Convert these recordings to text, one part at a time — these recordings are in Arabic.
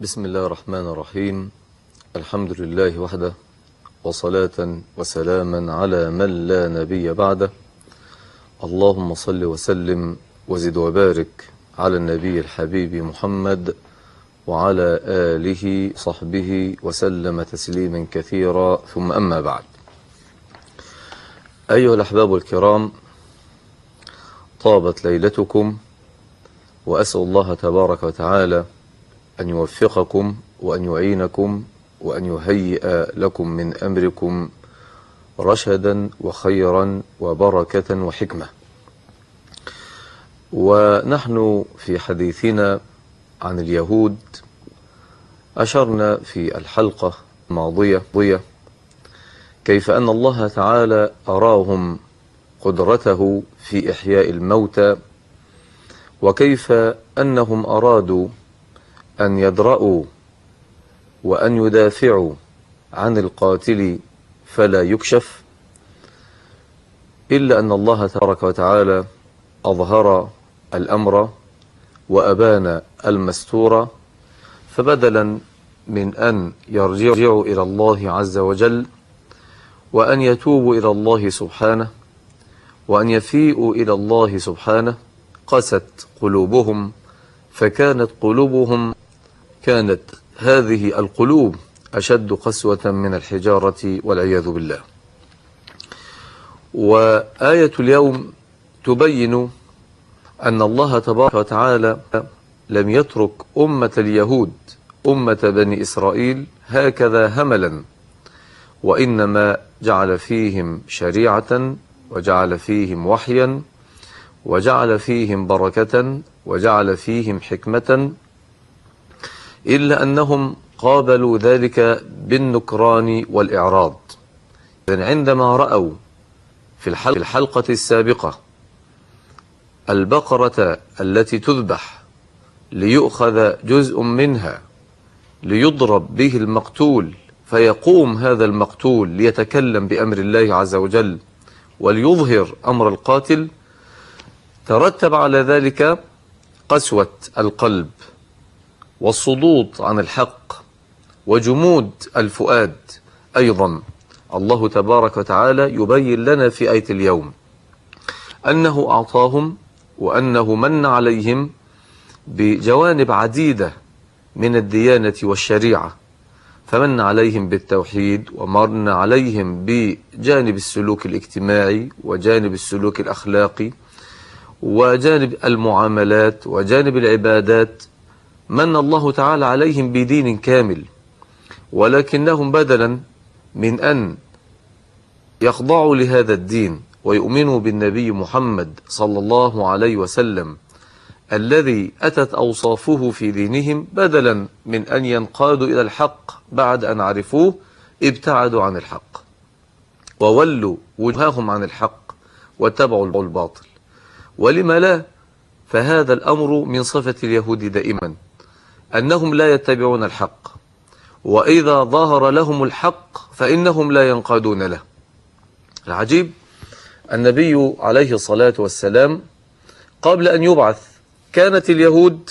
بسم الله الرحمن الرحيم. الحمد لله وحده، وصلاة وسلاما على من لا نبي بعده. اللهم صل وسلم وزد وبارك على النبي الحبيب محمد وعلى آله صحبه وسلم تسليما كثيرا، ثم أما بعد. أيها الأحباب الكرام، طابت ليلتكم، وأسأل الله تبارك وتعالى أن يوفقكم وأن يعينكم وأن يهيئ لكم من أمركم رشدا وخيرا وبركة وحكمة. ونحن في حديثنا عن اليهود أشرنا في الحلقة الماضية كيف أن الله تعالى أراهم قدرته في إحياء الموتى، وكيف أنهم أرادوا أن يدرأوا وأن يدافعوا عن القاتل فلا يكشف، إلا أن الله تبارك وتعالى أظهر الأمر وأبان المستور، فبدلا من أن يرجعوا إلى الله عز وجل وأن يتوبوا إلى الله سبحانه وأن يفيئوا إلى الله سبحانه، قست قلوبهم، كانت هذه القلوب أشد قسوة من الحجارة والعياذ بالله. وآية اليوم تبين أن الله تبارك وتعالى لم يترك أمة اليهود، أمة بني إسرائيل، هكذا هملا، وإنما جعل فيهم شريعة، وجعل فيهم وحيا، وجعل فيهم بركة، وجعل فيهم حكمة، إلا أنهم قابلوا ذلك بالنكران والإعراض. عندما رأوا في الحلقة السابقة البقرة التي تذبح ليؤخذ جزء منها ليضرب به المقتول، فيقوم هذا المقتول ليتكلم بأمر الله عز وجل وليظهر أمر القاتل، ترتب على ذلك قسوة القلب والصدود عن الحق وجمود الفؤاد. أيضا الله تبارك وتعالى يبين لنا في آية اليوم أنه أعطاهم وأنه من عليهم بجوانب عديدة من الديانة والشريعة، فمن عليهم بالتوحيد، ومن عليهم بجانب السلوك الاجتماعي، وجانب السلوك الأخلاقي، وجانب المعاملات، وجانب العبادات. من الله تعالى عليهم بدين كامل، ولكنهم بدلا من أن يخضعوا لهذا الدين ويؤمنوا بالنبي محمد صلى الله عليه وسلم الذي أتت أوصافه في دينهم، بدلا من أن ينقادوا إلى الحق بعد أن عرفوه، ابتعدوا عن الحق وولوا وجههم عن الحق واتبعوا الباطل. ولما لا؟ فهذا الأمر من صفة اليهود دائما، أنهم لا يتبعون الحق، وإذا ظهر لهم الحق فإنهم لا ينقادون له. العجيب، النبي عليه الصلاة والسلام قبل أن يبعث كانت اليهود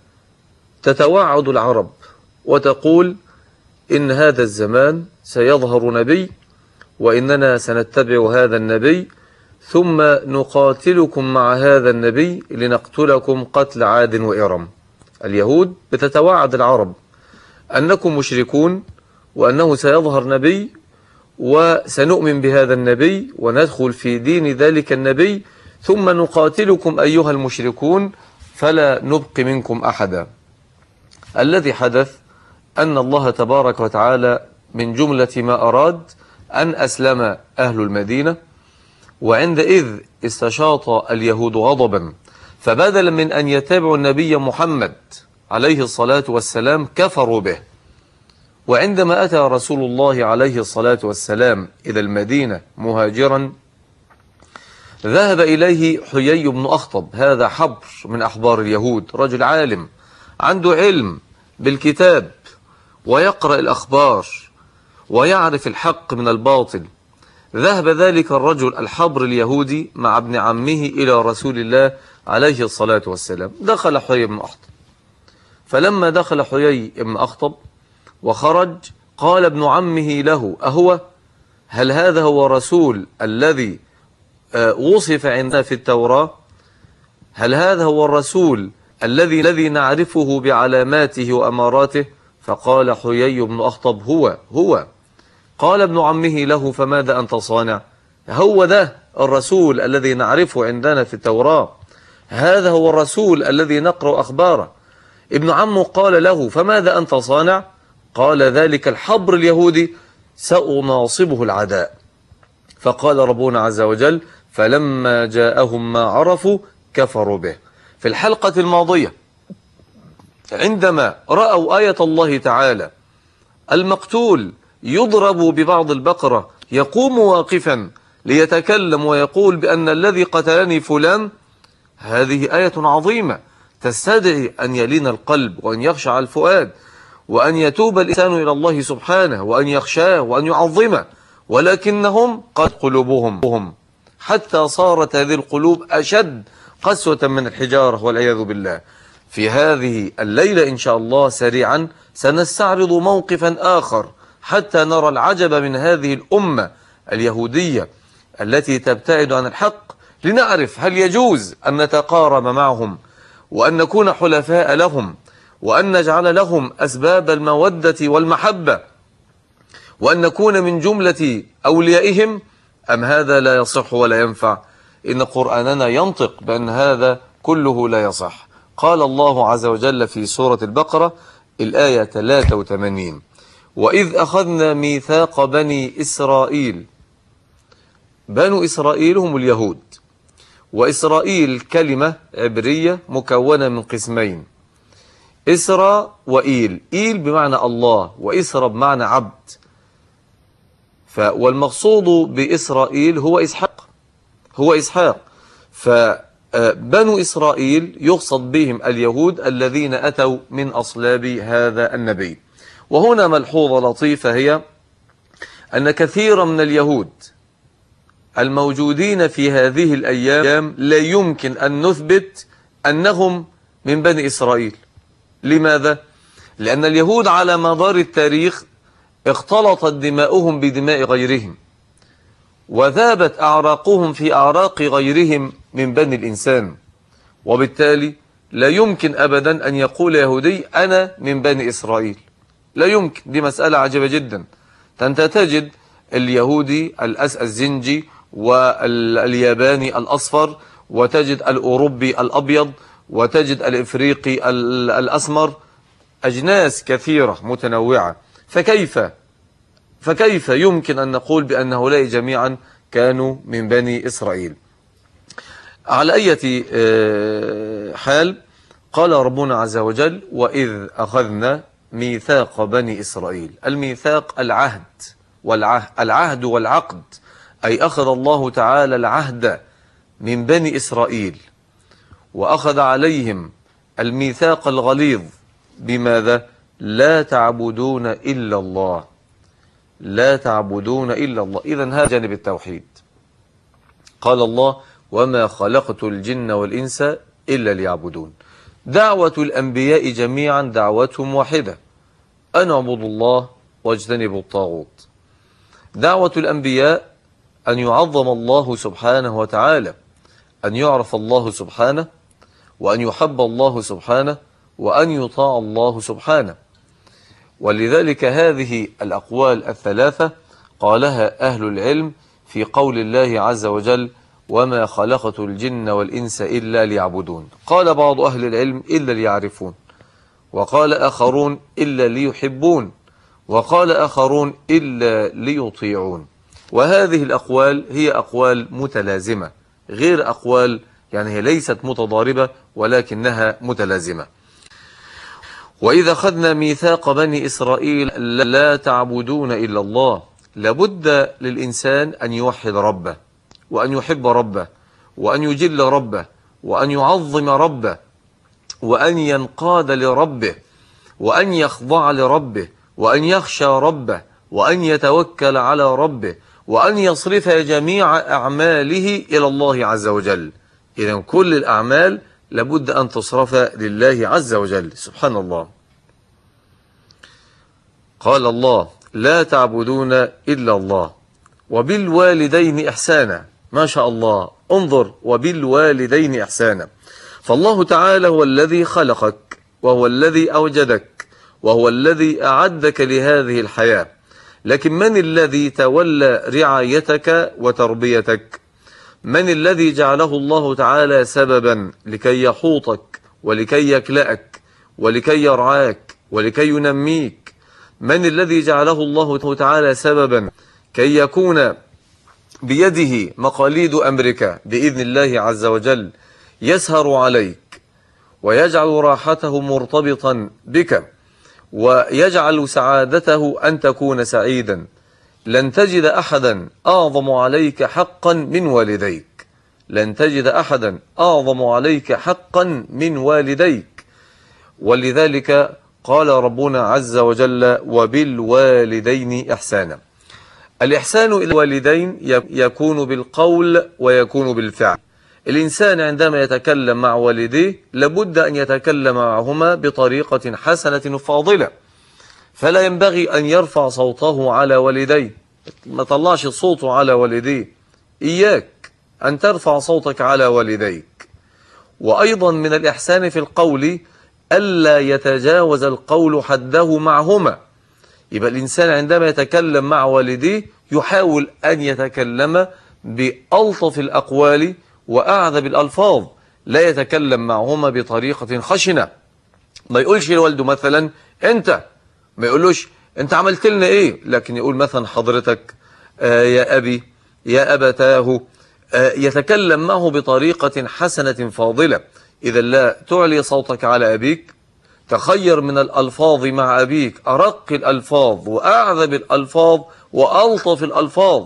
تتوعد العرب وتقول إن هذا الزمان سيظهر نبي، وإننا سنتبع هذا النبي، ثم نقاتلكم مع هذا النبي لنقتلكم قتل عاد وإرم. اليهود بتتوعد العرب أنكم مشركون، وأنه سيظهر نبي، وسنؤمن بهذا النبي وندخل في دين ذلك النبي، ثم نقاتلكم أيها المشركون فلا نبقي منكم أحدا. الذي حدث أن الله تبارك وتعالى من جملة ما أراد أن أسلم أهل المدينة، وعندئذ استشاط اليهود غضبا، فبدلا من أن يتبعوا النبي محمد عليه الصلاة والسلام كفروا به. وعندما أتى رسول الله عليه الصلاة والسلام إلى المدينة مهاجرا، ذهب إليه حيي بن أخطب، هذا حبر من أحبار اليهود، رجل عالم عنده علم بالكتاب ويقرأ الأخبار ويعرف الحق من الباطل. ذهب ذلك الرجل الحبر اليهودي مع ابن عمه إلى رسول الله عليه الصلاة والسلام. دخل حيي بن أخطب فلما دخل حيي بن أخطب وخرج قال ابن عمه له: أهو؟ هل هذا هو الرسول الذي وصف عندنا في التوراة؟ هل هذا هو الرسول الذي نعرفه بعلاماته وأماراته؟ فقال حيي بن أخطب: هو. قال ابن عمه له: فماذا أنت صانع؟ هو ده الرسول الذي نعرفه عندنا في التوراة، هذا هو الرسول الذي نقرأ أخباره. ابن عمه قال له: فماذا أنت صانع؟ قال: ذلك الحبر اليهودي سأناصبه العداء. فقال ربنا عز وجل: فلما جاءهم ما عرفوا كفروا به. في الحلقة الماضية عندما رأوا آية الله تعالى المقتول يضرب ببعض البقرة يقوم واقفا ليتكلم ويقول بأن الذي قتلني فلان، هذه آية عظيمة تستدعي أن يلين القلب وأن يخشع الفؤاد وأن يتوب الإنسان إلى الله سبحانه وأن يخشاه وأن يعظمه، ولكنهم قد قلوبهم حتى صارت هذه القلوب أشد قسوة من الحجارة والعياذ بالله. في هذه الليلة إن شاء الله سريعا سنستعرض موقفا آخر حتى نرى العجب من هذه الأمة اليهودية التي تبتعد عن الحق، لنعرف هل يجوز أن نتقارب معهم وأن نكون حلفاء لهم وأن نجعل لهم أسباب المودة والمحبة وأن نكون من جملة أوليائهم، أم هذا لا يصح ولا ينفع؟ إن قرآننا ينطق بأن هذا كله لا يصح. قال الله عز وجل في سورة البقرة الآية 83: وإذ أخذنا ميثاق بني إسرائيل. بنو إسرائيل هم اليهود، وإسرائيل كلمة عبرية مكونة من قسمين: إسرى وإيل. إيل بمعنى الله، وإسرى بمعنى عبد. والمقصود بإسرائيل هو إسحاق. فبنو إسرائيل يقصد بهم اليهود الذين أتوا من أصلاب هذا النبي. وهنا ملحوظة لطيفة، هي أن كثيرا من اليهود الموجودين في هذه الأيام لا يمكن أن نثبت أنهم من بني إسرائيل. لماذا؟ لأن اليهود على مدار التاريخ اختلطت دماؤهم بدماء غيرهم، وذابت أعراقهم في أعراق غيرهم من بني الإنسان، وبالتالي لا يمكن أبدا أن يقول يهودي أنا من بني إسرائيل، لا يمكن. دي مسألة عجيبة جدا. أنت تجد اليهودي الزنجي والياباني الأصفر، وتجد الأوروبي الأبيض، وتجد الإفريقي الأسمر، أجناس كثيرة متنوعة. فكيف يمكن أن نقول بأن هؤلاء جميعا كانوا من بني إسرائيل؟ على أي حال، قال ربنا عز وجل: وإذ أخذنا ميثاق بني إسرائيل. الميثاق العهد والعقد، أي أخذ الله تعالى العهد من بني إسرائيل وأخذ عليهم الميثاق الغليظ. بماذا؟ لا تعبدون إلا الله، لا تعبدون إلا الله. إذن هذا جانب التوحيد. قال الله: وما خلقت الجن والإنس إلا ليعبدون. دعوة الأنبياء جميعا دعوتهم واحدة: أن اعبدوا الله واجتنبوا الطاغوت. دعوة الأنبياء أن يعظم الله سبحانه وتعالى، أن يعرف الله سبحانه، وأن يحب الله سبحانه، وأن يطاع الله سبحانه. ولذلك هذه الأقوال الثلاثة قالها أهل العلم في قول الله عز وجل: وما خلقت الجن والإنس إلا ليعبدون. قال بعض أهل العلم: إلا ليعرفون، وقال آخرون: إلا ليحبون، وقال آخرون: إلا ليطيعون. وهذه الأقوال هي أقوال متلازمة، غير أقوال، يعني هي ليست متضاربة ولكنها متلازمة. وإذا أخذنا ميثاق بني إسرائيل لا تعبدون إلا الله. لابد للإنسان أن يوحد ربه، وأن يحب ربه، وأن يجل ربه، وأن يعظم ربه، وأن ينقاد لربه، وأن يخضع لربه، وأن يخشى ربه، وأن يتوكل على ربه، وأن يصرف جميع أعماله إلى الله عز وجل. إذن كل الأعمال لابد أن تصرف لله عز وجل. سبحان الله. قال الله: لا تعبدون إلا الله وبالوالدين إحسانا. ما شاء الله، انظر، وبالوالدين إحسانا. فالله تعالى هو الذي خلقك، وهو الذي أوجدك، وهو الذي أعدك لهذه الحياة. لكن من الذي تولى رعايتك وتربيتك؟ من الذي جعله الله تعالى سببا لكي يحوطك ولكي يكلأك ولكي يرعاك ولكي ينميك؟ من الذي جعله الله تعالى سببا كي يكون بيده مقاليد أمرك بإذن الله عز وجل، يسهر عليك ويجعل راحته مرتبطا بك ويجعل سعادته أن تكون سعيدا؟ لن تجد أحدا أعظم عليك حقا من والديك، لن تجد أحدا أعظم عليك حقا من والديك. ولذلك قال ربنا عز وجل: وبالوالدين إحسانا. الإحسان إلى الوالدين يكون بالقول ويكون بالفعل. الإنسان عندما يتكلم مع والديه لابد أن يتكلم معهما بطريقة حسنة فاضلة، فلا ينبغي أن يرفع صوته على والديه، ما طلعش صوته على والديه، إياك أن ترفع صوتك على والديك. وأيضا من الإحسان في القول ألا يتجاوز القول حده معهما. يبقى الإنسان عندما يتكلم مع والديه يحاول أن يتكلم بألطف الأقوال وأعذب الألفاظ، لا يتكلم معهما بطريقة خشنة. ما يقولش لوالده مثلا أنت، ما يقولوش أنت عملت لنا إيه، لكن يقول مثلا حضرتك، يا أبي، يا أبتاه. يتكلم معه بطريقة حسنة فاضلة. إذا لا تعلي صوتك على أبيك، تخير من الألفاظ مع أبيك أرق الألفاظ وأعذب الألفاظ وألطف الألفاظ.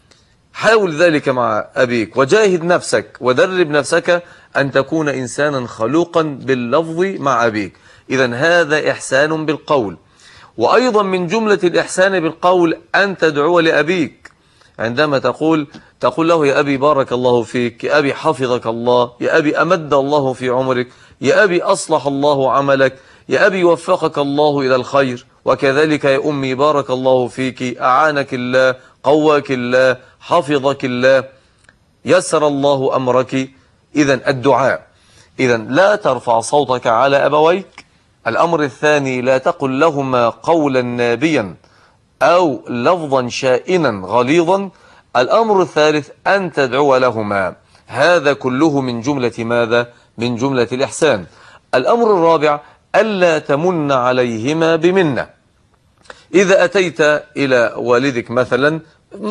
حاول ذلك مع أبيك، وجاهد نفسك ودرب نفسك أن تكون إنسانا خلوقا باللفظ مع أبيك. إذن هذا إحسان بالقول. وأيضا من جملة الإحسان بالقول أن تدعو لأبيك، عندما تقول له: يا أبي بارك الله فيك، يا أبي حفظك الله، يا أبي أمد الله في عمرك، يا أبي أصلح الله عملك، يا أبي وفقك الله إلى الخير، وكذلك يا أمي بارك الله فيك، أعانك الله، قواك الله، حفظك الله، يسر الله أمرك. إذن الدعاء. إذن لا ترفع صوتك على أبويك. الأمر الثاني: لا تقل لهما قولا نابيا أو لفظا شائنا غليظا. الأمر الثالث: أن تدعو لهما. هذا كله من جملة ماذا؟ من جملة الإحسان. الأمر الرابع: ألا تمن عليهما بمنة. إذا أتيت إلى والدك مثلا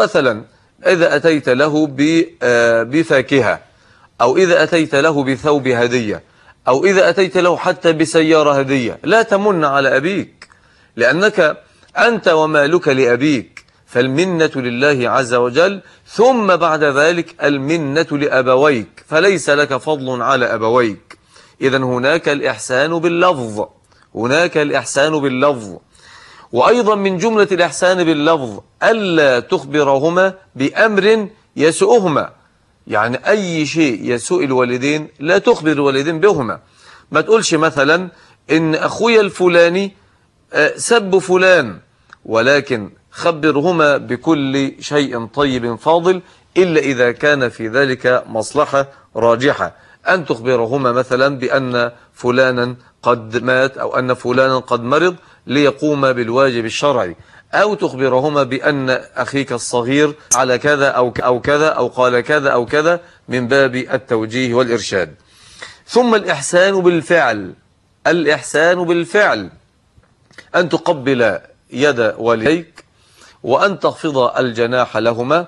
إذا أتيت له بفاكهة، أو إذا أتيت له بثوب هدية، أو إذا أتيت له حتى بسيارة هدية، لا تمن على أبيك، لأنك أنت ومالك لأبيك، فالمنة لله عز وجل، ثم بعد ذلك المنة لأبويك، فليس لك فضل على أبويك. إذن هناك الإحسان باللفظ، هناك الإحسان باللفظ. وأيضا من جملة الإحسان باللفظ ألا تخبرهما بأمر يسوءهما. يعني أي شيء يسوء الوالدين لا تخبر الوالدين بهما. ما تقولش مثلا إن أخويا الفلاني سب فلان، ولكن خبرهما بكل شيء طيب فاضل، إلا إذا كان في ذلك مصلحة راجحة. أن تخبرهما مثلا بأن فلانا قد مات، أو أن فلانا قد مرض، ليقوم بالواجب الشرعي، أو تخبرهما بأن أخيك الصغير على كذا أو كذا، أو قال كذا أو كذا، من باب التوجيه والإرشاد. ثم الإحسان بالفعل. الإحسان بالفعل: أن تقبل يد والديك، وأن تخفض الجناح لهما،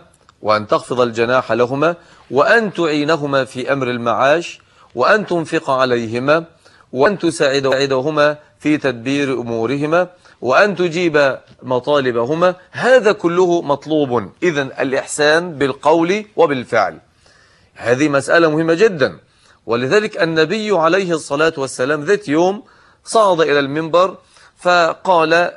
وأن تعينهما في أمر المعاش، وأن تنفق عليهما، وأن تساعدهما في تدبير أمورهما، وأن تجيب مطالبهما. هذا كله مطلوب. إذن الإحسان بالقول وبالفعل. هذه مسألة مهمة جدا. ولذلك النبي عليه الصلاة والسلام ذات يوم صعد إلى المنبر فقال: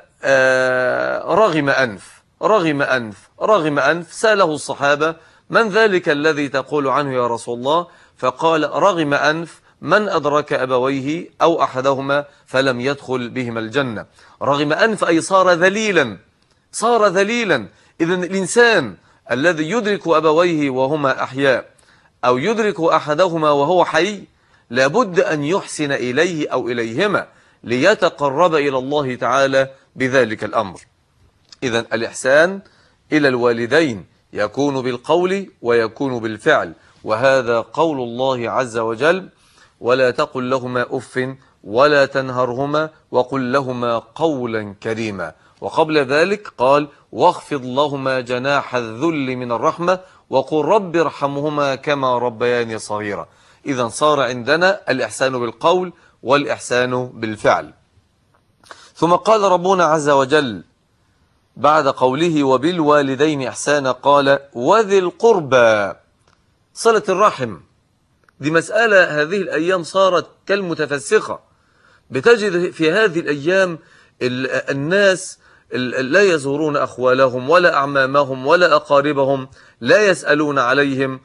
رغم أنف. سأله الصحابة: من ذلك الذي تقول عنه يا رسول الله؟ فقال: رغم أنف من أدرك أبويه أو أحدهما فلم يدخل بهما الجنة. رغم أنف أي صار ذليلا، صار ذليلا. إذن الإنسان الذي يدرك أبويه وهما أحياء أو يدرك أحدهما وهو حي لابد أن يحسن إليه أو إليهما ليتقرب إلى الله تعالى بذلك الأمر. إذن الإحسان إلى الوالدين يكون بالقول ويكون بالفعل، وهذا قول الله عز وجل: ولا تقل لهما أف ولا تنهرهما وقل لهما قولا كريما. وقبل ذلك قال: واخفض لهما جناح الذل من الرحمة وقل رب ارحمهما كما ربياني صغيرا. إذن صار عندنا الإحسان بالقول والإحسان بالفعل. ثم قال ربنا عز وجل بعد قوله وبالوالدين إحسانا قال: وذي القربى، صلة الرحم. دي مسألة هذه الأيام صارت كالمتفسخة. بتجد في هذه الأيام الناس لا يزورون أخوالهم ولا أعمامهم ولا أقاربهم، لا يسألون عليهم،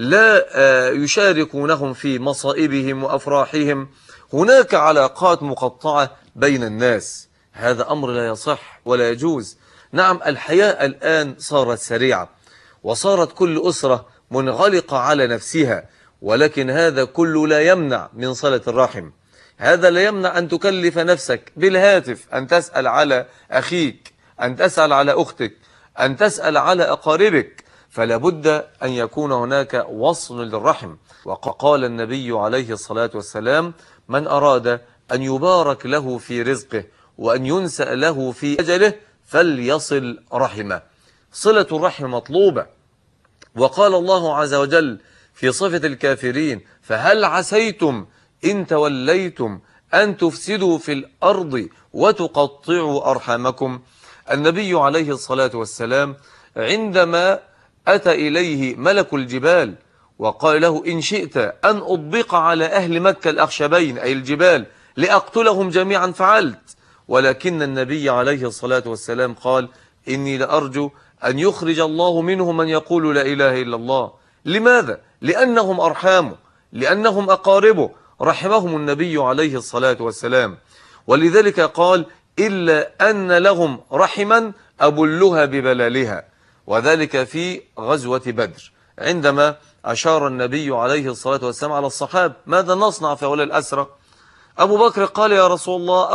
لا يشاركونهم في مصائبهم وأفراحهم. هناك علاقات مقطعة بين الناس، هذا أمر لا يصح ولا يجوز. نعم، الحياة الآن صارت سريعة وصارت كل أسرة منغلقة على نفسها، ولكن هذا كله لا يمنع من صلة الرحم. هذا لا يمنع أن تكلف نفسك بالهاتف أن تسأل على أخيك، أن تسأل على أختك، أن تسأل على أقاربك، فلا بد أن يكون هناك وصل للرحم. وقال النبي عليه الصلاة والسلام: من أراد أن يبارك له في رزقه وأن ينسأ له في أجله فليصل رحمه. صلة الرحم مطلوبة. وقال الله عز وجل في صفة الكافرين: فهل عسيتم إن توليتم أن تفسدوا في الأرض وتقطعوا أرحامكم. النبي عليه الصلاة والسلام عندما أتى إليه ملك الجبال وقال له: إن شئت أن أطبق على أهل مكة الأخشبين أي الجبال لأقتلهم جميعا فعلت، ولكن النبي عليه الصلاة والسلام قال: إني لأرجو أن يخرج الله منهم من يقول لا إله إلا الله. لماذا؟ لأنهم أرحامه، لأنهم أقاربه، رحمهم النبي عليه الصلاة والسلام. ولذلك قال: إلا أن لهم رحما أبلها ببلالها. وذلك في غزوة بدر عندما أشار النبي عليه الصلاة والسلام على الصحابة: ماذا نصنع في هؤلاء الأسرى؟ أبو بكر قال: يا رسول الله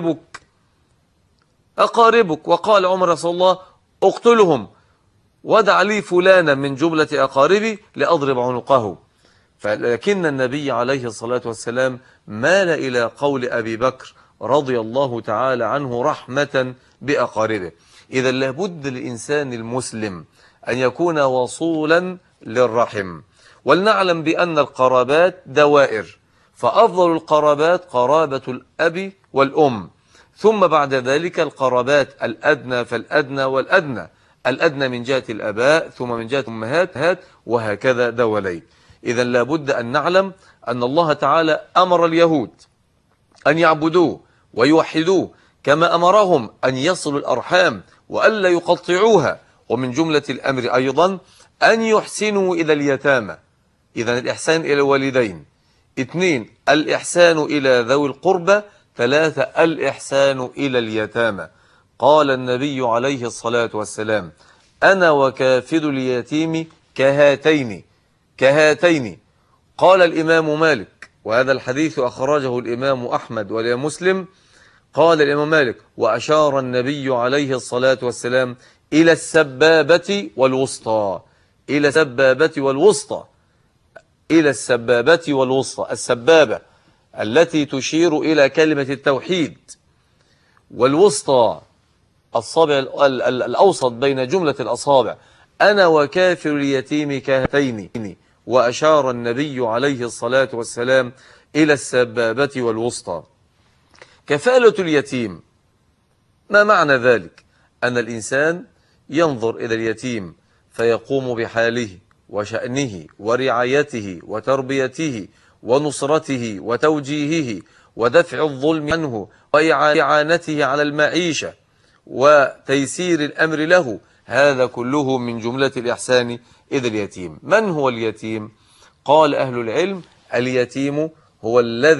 أقاربك. وقال عمر: رسول الله اقتلهم ودع لي فلانا من جملة أقاربي لأضرب عنقه. فلكن النبي عليه الصلاة والسلام مال إلى قول أبي بكر رضي الله تعالى عنه رحمة بأقاربه. إذا لابد للإنسان المسلم أن يكون وصولا للرحم. ولنعلم بأن القرابات دوائر، فأفضل القرابات قرابة الأب والأم، ثم بعد ذلك القرابات الأدنى فالأدنى والأدنى، الأدنى من جهة الأباء ثم من جهة الأمهات، وهكذا دولين. إذا لابد أن نعلم أن الله تعالى أمر اليهود أن يعبدوه ويوحدوه، كما أمرهم أن يصلوا الأرحام وألا يقطعوها. ومن جملة الأمر أيضا أن يحسنوا إلى اليتامى. إذا الإحسان إلى الوالدين. 2 الإحسان إلى ذوي القربى. 3 الإحسان إلى اليتامى. قال النبي عليه الصلاة والسلام: أنا وكافل اليتيم كهاتين. قال الإمام مالك، وهذا الحديث أخرجه الإمام أحمد والإمام مسلم، قال الإمام مالك: وأشار النبي عليه الصلاة والسلام إلى السبابة والوسطى. إلى السبابة والوسطى. إلى السبابة والوسطى. السبابة التي تشير إلى كلمة التوحيد، والوسطى الصابع الأوسط بين جملة الأصابع. أنا وكافر اليتيم كهاتين. وأشار النبي عليه الصلاة والسلام إلى السبابة والوسطى. كفالة اليتيم، ما معنى ذلك؟ أن الإنسان ينظر إلى اليتيم فيقوم بحاله وشأنه ورعايته وتربيته ونصرته وتوجيهه ودفع الظلم عنه وإعانته على المعيشة وتيسير الأمر له. هذا كله من جملة الإحسان إلى اليتيم. من هو اليتيم؟ قال أهل العلم: اليتيم هو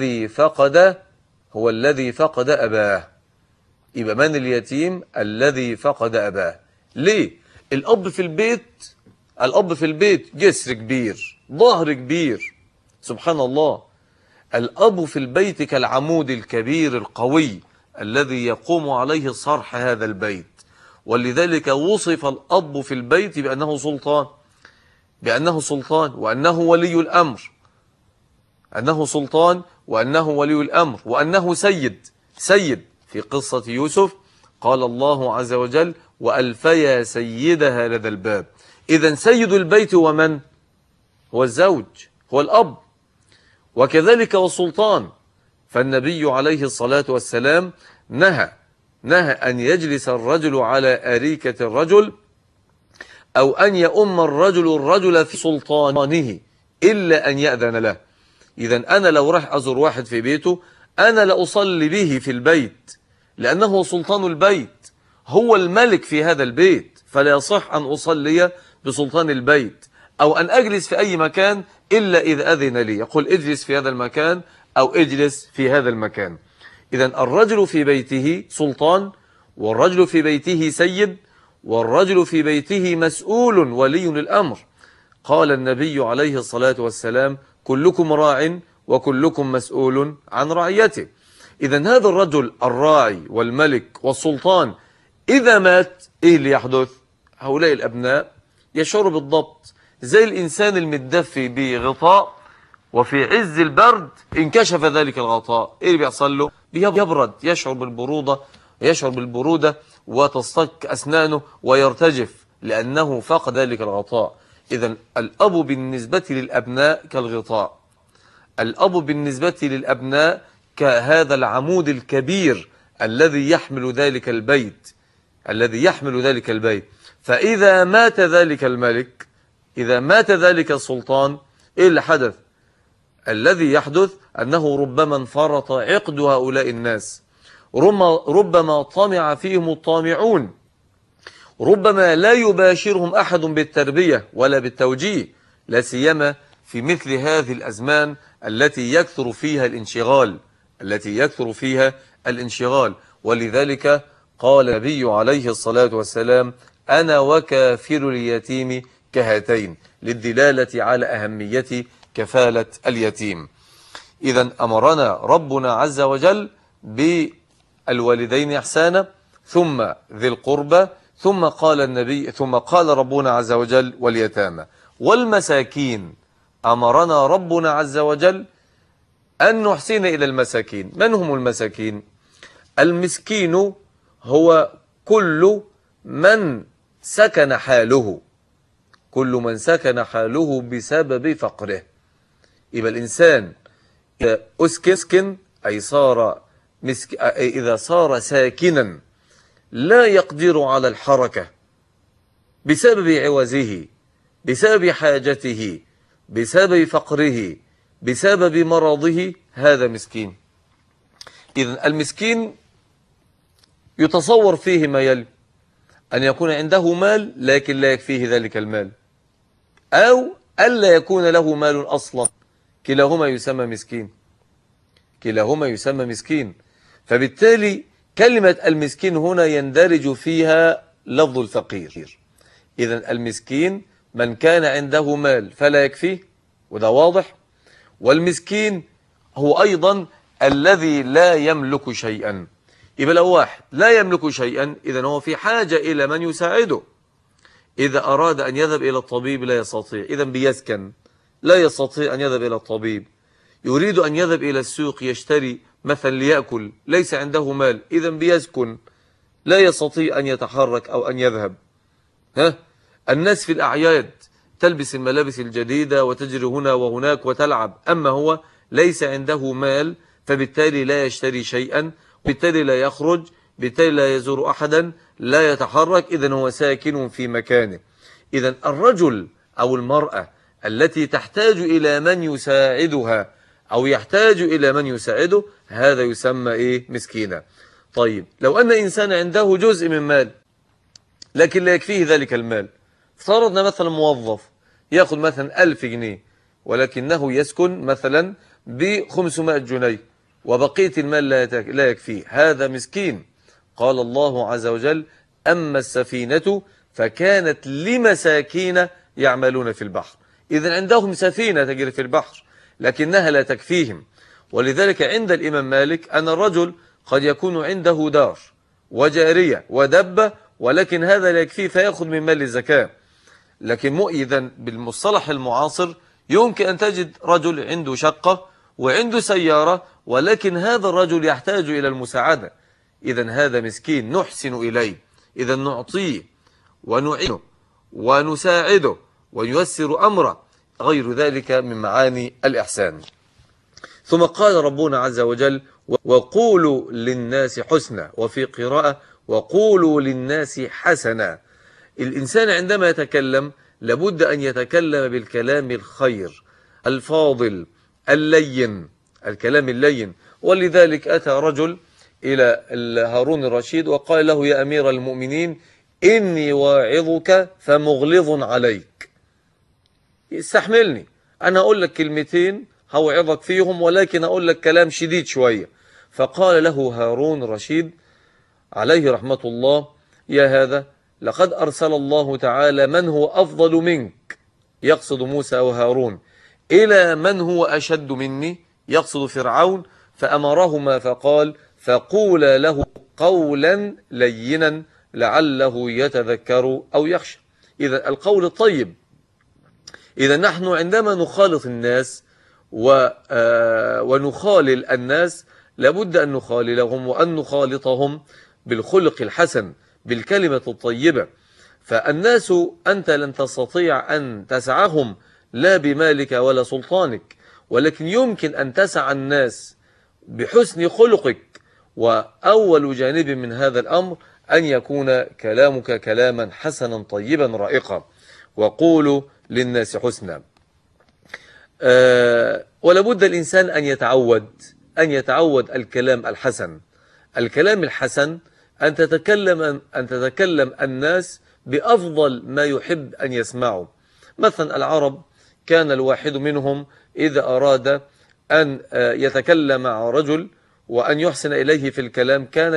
الذي فقد أباه. يبقى من اليتيم؟ الذي فقد أباه. ليه؟ الأب في البيت جسر كبير، ظهر كبير، سبحان الله. الأب في البيت كالعمود الكبير القوي الذي يقوم عليه صرح هذا البيت. ولذلك وصف الأب في البيت بأنه سلطان وأنه ولي الأمر، وأنه سيد. في قصة يوسف قال الله عز وجل: وألفيا سيدها لدى الباب. إذن سيد البيت هو من؟ هو الزوج، هو الأب. وكذلك والسلطان. فالنبي عليه الصلاة والسلام نهى أن يجلس الرجل على أريكة الرجل، أو أن يؤم الرجل في سلطانه إلا أن يأذن له. إذن أنا لو راح أزور واحد في بيته، أنا لأصلي به في البيت، لأنه سلطان البيت، هو الملك في هذا البيت، فلا يصح أن أصلي بسلطان البيت أو أن أجلس في أي مكان إلا إذا أذن لي، يقول اجلس في هذا المكان أو اجلس في هذا المكان. إذن الرجل في بيته سلطان، والرجل في بيته سيد، والرجل في بيته مسؤول ولي للأمر. قال النبي عليه الصلاة والسلام: كلكم راع وكلكم مسؤول عن رعيته. إذن هذا الرجل الراعي والملك والسلطان إذا مات، إيه اللي يحدث؟ هؤلاء الأبناء يشعروا بالضبط زي الإنسان المدفي بغطاء، وفي عز البرد انكشف ذلك الغطاء، إيه اللي بيحصل له؟ يبرد، يشعر بالبرودة وتصطك أسنانه ويرتجف لأنه فقد ذلك الغطاء. إذن الأب بالنسبة للأبناء كالغطاء، الأب بالنسبة للأبناء كهذا العمود الكبير الذي يحمل ذلك البيت. فإذا مات ذلك الملك، إذا مات ذلك السلطان، إيه اللي حدث؟ الذي يحدث أنه ربما انفرط عقد هؤلاء الناس، ربما طمع فيهم الطامعون، ربما لا يباشرهم أحد بالتربية ولا بالتوجيه، لا سيما في مثل هذه الأزمان التي يكثر فيها الانشغال. ولذلك قال النبي عليه الصلاة والسلام: أنا وكافل اليتيم كهاتين، للدلالة على أهمية كفالة اليتيم. إذن أمرنا ربنا عز وجل بالوالدين إحسانا، ثم ذي القربى، ثم قال ربنا عز وجل: واليتامى والمساكين. أمرنا ربنا عز وجل أن نحسن إلى المساكين. من هم المساكين؟ المسكين هو كل من سكن حاله بسبب فقره. يبقى الإنسان إذا أسكن أي إذا صار ساكنا لا يقدر على الحركة بسبب عوزه، بسبب حاجته، بسبب فقره، بسبب مرضه، هذا مسكين. إذن المسكين يتصور فيه ما يلي: أن يكون عنده مال لكن لا يكفيه ذلك المال، أو ألا يكون له مال أصلا، كلاهما يسمى مسكين. فبالتالي كلمة المسكين هنا يندرج فيها لفظ الفقير. إذن المسكين من كان عنده مال فلا يكفيه، وده واضح. والمسكين هو أيضا الذي لا يملك شيئا. يبقى لو واحد لا يملك شيئا، إذن هو في حاجة إلى من يساعده. إذا أراد أن يذهب إلى الطبيب لا يستطيع، إذن بيسكن، لا يستطيع أن يذهب إلى الطبيب. يريد أن يذهب إلى السوق يشتري مثلا ليأكل، ليس عنده مال، إذن بيسكن، لا يستطيع أن يتحرك أو أن يذهب. الناس في الأعياد تلبس الملابس الجديدة وتجري هنا وهناك وتلعب، أما هو ليس عنده مال، فبالتالي لا يشتري شيئا، بالتالي لا يخرج، بالتالي لا يزور أحدا، لا يتحرك، إذن هو ساكن في مكانه. إذن الرجل أو المرأة التي تحتاج إلى من يساعدها أو يحتاج إلى من يساعده، هذا يسمى مسكينا. طيب، لو أن إنسان عنده جزء من مال لكن لا يكفيه ذلك المال، افترضنا مثلا موظف يأخذ مثلا 1000 جنيه، ولكنه يسكن مثلا ب500 جنيه وبقية المال لا يكفيه، هذا مسكين. قال الله عز وجل: أما السفينة فكانت لمساكين يعملون في البحر. إذن عندهم سفينة تجري في البحر لكنها لا تكفيهم. ولذلك عند الإمام مالك أن الرجل قد يكون عنده دار وجارية ودبة ولكن هذا لا يكفيه فيأخذ من مال الزكاة. لكن إذن بالمصطلح المعاصر يمكن أن تجد رجل عنده شقة وعنده سيارة ولكن هذا الرجل يحتاج إلى المساعدة، إذن هذا مسكين نحسن إليه، إذن نعطيه ونعينه ونساعده وييسر أمره، غير ذلك من معاني الإحسان. ثم قال ربنا عز وجل: وقولوا للناس حسنا، وفي قراءة: وقولوا للناس حسنا. الإنسان عندما يتكلم لابد أن يتكلم بالكلام الخير الفاضل اللين، الكلام اللين. ولذلك أتى رجل إلى هارون الرشيد وقال له: يا أمير المؤمنين إني واعظك فمغلظ عليك، استحملني، أنا أقول لك كلمتين هوعظك فيهم ولكن أقول لك كلام شديد شوية. فقال له هارون الرشيد عليه رحمة الله: يا هذا، لقد أرسل الله تعالى من هو أفضل منك، يقصد موسى وهارون، إلى من هو أشد مني، يقصد فرعون، فأمرهما فقال: فقولا له قولا لينا لعله يتذكر أو يخشى. إذا القول الطيب. إذا نحن عندما نخالط الناس ونخالل الناس لابد أن نخاللهم وأن نخالطهم بالخلق الحسن بالكلمة الطيبة. فالناس أنت لن تستطيع أن تسعهم لا بمالك ولا سلطانك، ولكن يمكن أن تسع الناس بحسن خلقك. وأول جانب من هذا الأمر أن يكون كلامك كلاما حسنا طيبا رائقا. وقولوا للناس حسنا. ولابد الإنسان أن يتعود الكلام الحسن. الكلام الحسن أن تتكلم الناس بأفضل ما يحب أن يسمعوا. مثلا العرب كان الواحد منهم إذا أراد أن يتكلم مع رجل وأن يحسن إليه في الكلام كان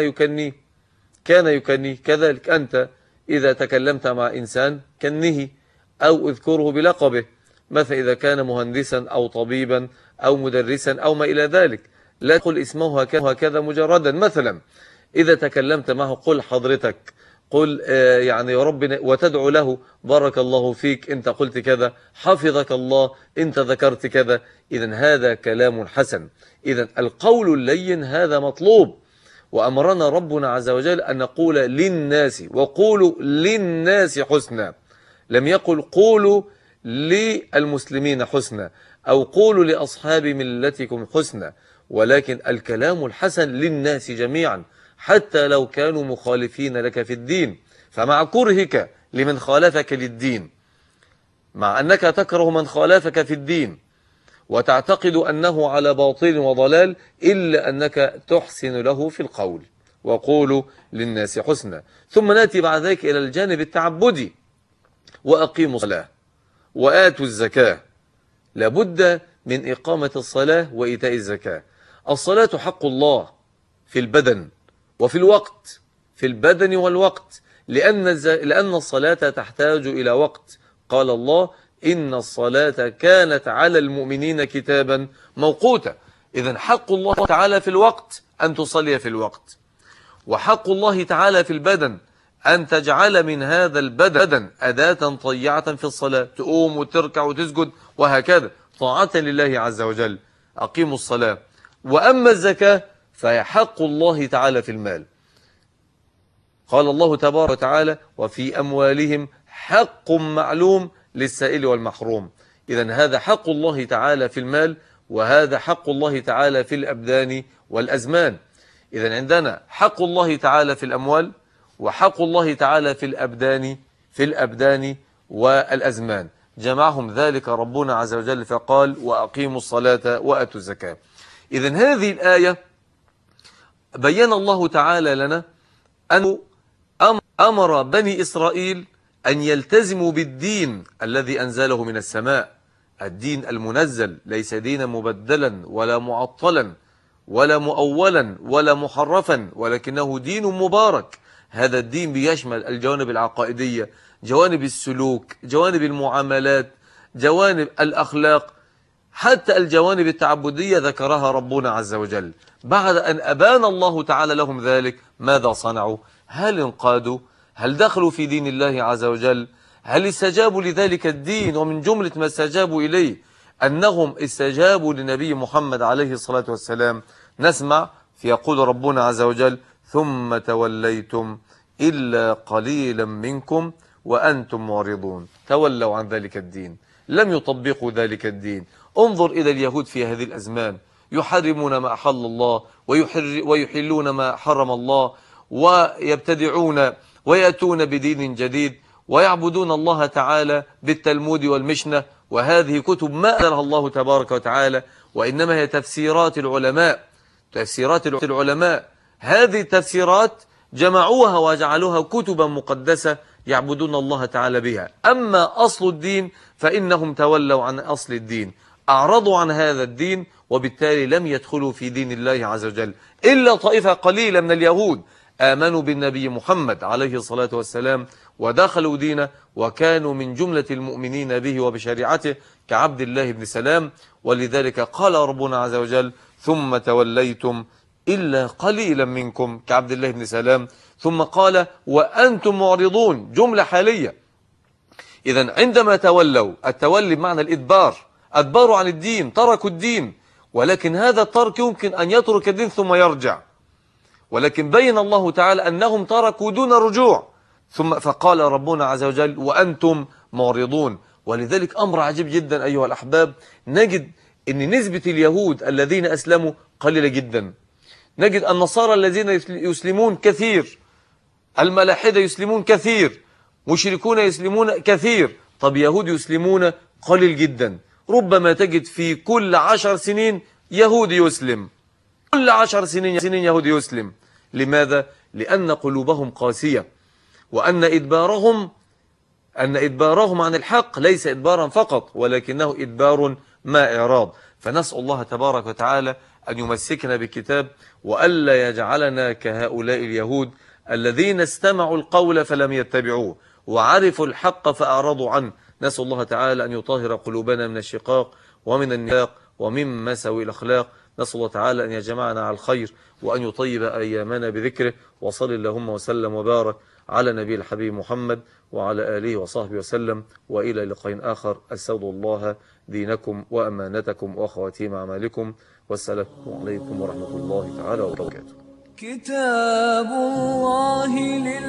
يكنيه. كذلك أنت إذا تكلمت مع إنسان كنه أو اذكره بلقبه، مثلا إذا كان مهندسا أو طبيبا أو مدرسا أو ما إلى ذلك، لا تقل اسمه هكذا مجردا. مثلا إذا تكلمت معه قل حضرتك، قل يعني يا رب، وتدعو له بارك الله فيك أنت قلت كذا، حفظك الله أنت ذكرت كذا. إذن هذا كلام حسن. إذن القول اللين هذا مطلوب. وأمرنا ربنا عز وجل أن نقول للناس، وقولوا للناس حسنا. لم يقل قولوا للمسلمين حسنا أو قولوا لأصحاب ملتكم حسنا، ولكن الكلام الحسن للناس جميعا حتى لو كانوا مخالفين لك في الدين. فمع كرهك لمن خالفك للدين، مع أنك تكره من خالفك في الدين وتعتقد أنه على باطل وضلال، إلا أنك تحسن له في القول. وقولوا للناس حسنا. ثم نأتي بعد ذلك إلى الجانب التعبدي: وأقيموا الصلاة وآتوا الزكاة. لابد من إقامة الصلاة وإيتاء الزكاة. الصلاة حق الله في البدن وفي الوقت، في البدن والوقت، لأن الصلاة تحتاج إلى وقت. قال الله: إن الصلاة كانت على المؤمنين كتابا موقوتا. إذن حق الله تعالى في الوقت أن تصلي في الوقت، وحق الله تعالى في البدن أن تجعل من هذا البدن أداة طيعة في الصلاة، تقوم وتركع وتسجد وهكذا طاعة لله عز وجل. أقيموا الصلاة. وأما الزكاة فهي حق الله تعالى في المال. قال الله تبارك وتعالى: وفي أموالهم حق معلوم للسائل والمحروم. إذن هذا حق الله تعالى في المال، وهذا حق الله تعالى في الأبدان والأزمان. إذن عندنا حق الله تعالى في الأموال، وحق الله تعالى في الأبدان والأزمان، جمعهم ذلك ربنا عز وجل فقال: وأقيموا الصلاة وأتوا الزكاة. إذن هذه الآية بين الله تعالى لنا أنه أمر بني إسرائيل أن يلتزموا بالدين الذي أنزله من السماء، الدين المنزل ليس دينا مبدلا ولا معطلا ولا مؤولا ولا محرفا، ولكنه دين مبارك. هذا الدين بيشمل الجوانب العقائدية، جوانب السلوك، جوانب المعاملات، جوانب الأخلاق، حتى الجوانب التعبدية ذكرها ربنا عز وجل. بعد أن أبان الله تعالى لهم ذلك ماذا صنعوا؟ هل انقادوا؟ هل دخلوا في دين الله عز وجل؟ هل استجابوا لذلك الدين؟ ومن جملة ما استجابوا إليه أنهم استجابوا لنبي محمد عليه الصلاة والسلام. نسمع فيقول ربنا عز وجل: ثم توليتم إلا قليلا منكم وأنتم معرضون. تولوا عن ذلك الدين، لم يطبقوا ذلك الدين. انظر إلى اليهود في هذه الأزمان، يحرمون ما أحل الله ويحلون ما حرم الله، ويبتدعون ويأتون بدين جديد، ويعبدون الله تعالى بالتلمود والمشنة، وهذه كتب ما أنزلها الله تبارك وتعالى، وإنما هي تفسيرات العلماء. تفسيرات العلماء هذه التفسيرات جمعوها وجعلوها كتبا مقدسة يعبدون الله تعالى بها. أما أصل الدين فإنهم تولوا عن أصل الدين، أعرضوا عن هذا الدين، وبالتالي لم يدخلوا في دين الله عز وجل إلا طائفة قليلة من اليهود آمنوا بالنبي محمد عليه الصلاة والسلام ودخلوا دينه، وكانوا من جملة المؤمنين به وبشريعته كعبد الله بن سلام. ولذلك قال ربنا عز وجل: ثم توليتم إلا قليلا منكم، كعبد الله بن سلام. ثم قال: وأنتم معرضون، جملة حالية. إذن عندما تولوا، التولي بمعنى الإدبار، أدبروا عن الدين، تركوا الدين. ولكن هذا الترك يمكن أن يترك الدين ثم يرجع، ولكن بين الله تعالى أنهم تركوا دون رجوع. ثم فقال ربنا عز وجل: وأنتم معرضون. ولذلك أمر عجيب جدا أيها الأحباب، نجد أن نسبة اليهود الذين أسلموا قليلة جدا، نجد النصارى الذين يسلمون كثير، الملاحدة يسلمون كثير، مشركون يسلمون كثير. طب يهود يسلمون قليل جدا. ربما تجد في كل 10 سنين يهودي يسلم، كل 10 سنين يهودي يسلم. لماذا؟ لأن قلوبهم قاسية، وأن إدبارهم عن الحق ليس إدبارا فقط، ولكنه إدبار ما إعراض. فنسأل الله تبارك وتعالى أن يمسكنا بالكتاب، وألا يجعلنا كهؤلاء اليهود الذين استمعوا القول فلم يتبعوه، وعرفوا الحق فأعرضوا عنه. نسأل الله تعالى أن يطهر قلوبنا من الشقاق ومن النفاق ومن مساوي الأخلاق. نسأل الله تعالى أن يجمعنا على الخير، وأن يطيب أيامنا بذكره. وصل اللهم وسلم وبارك على نبي الحبيب محمد وعلى آله وصحبه وسلم، وإلى لقاء آخر. أستودع الله دينكم وأمانتكم وخواتيم أعمالكم، والسلام عليكم ورحمة الله تعالى وبركاته. كتاب الله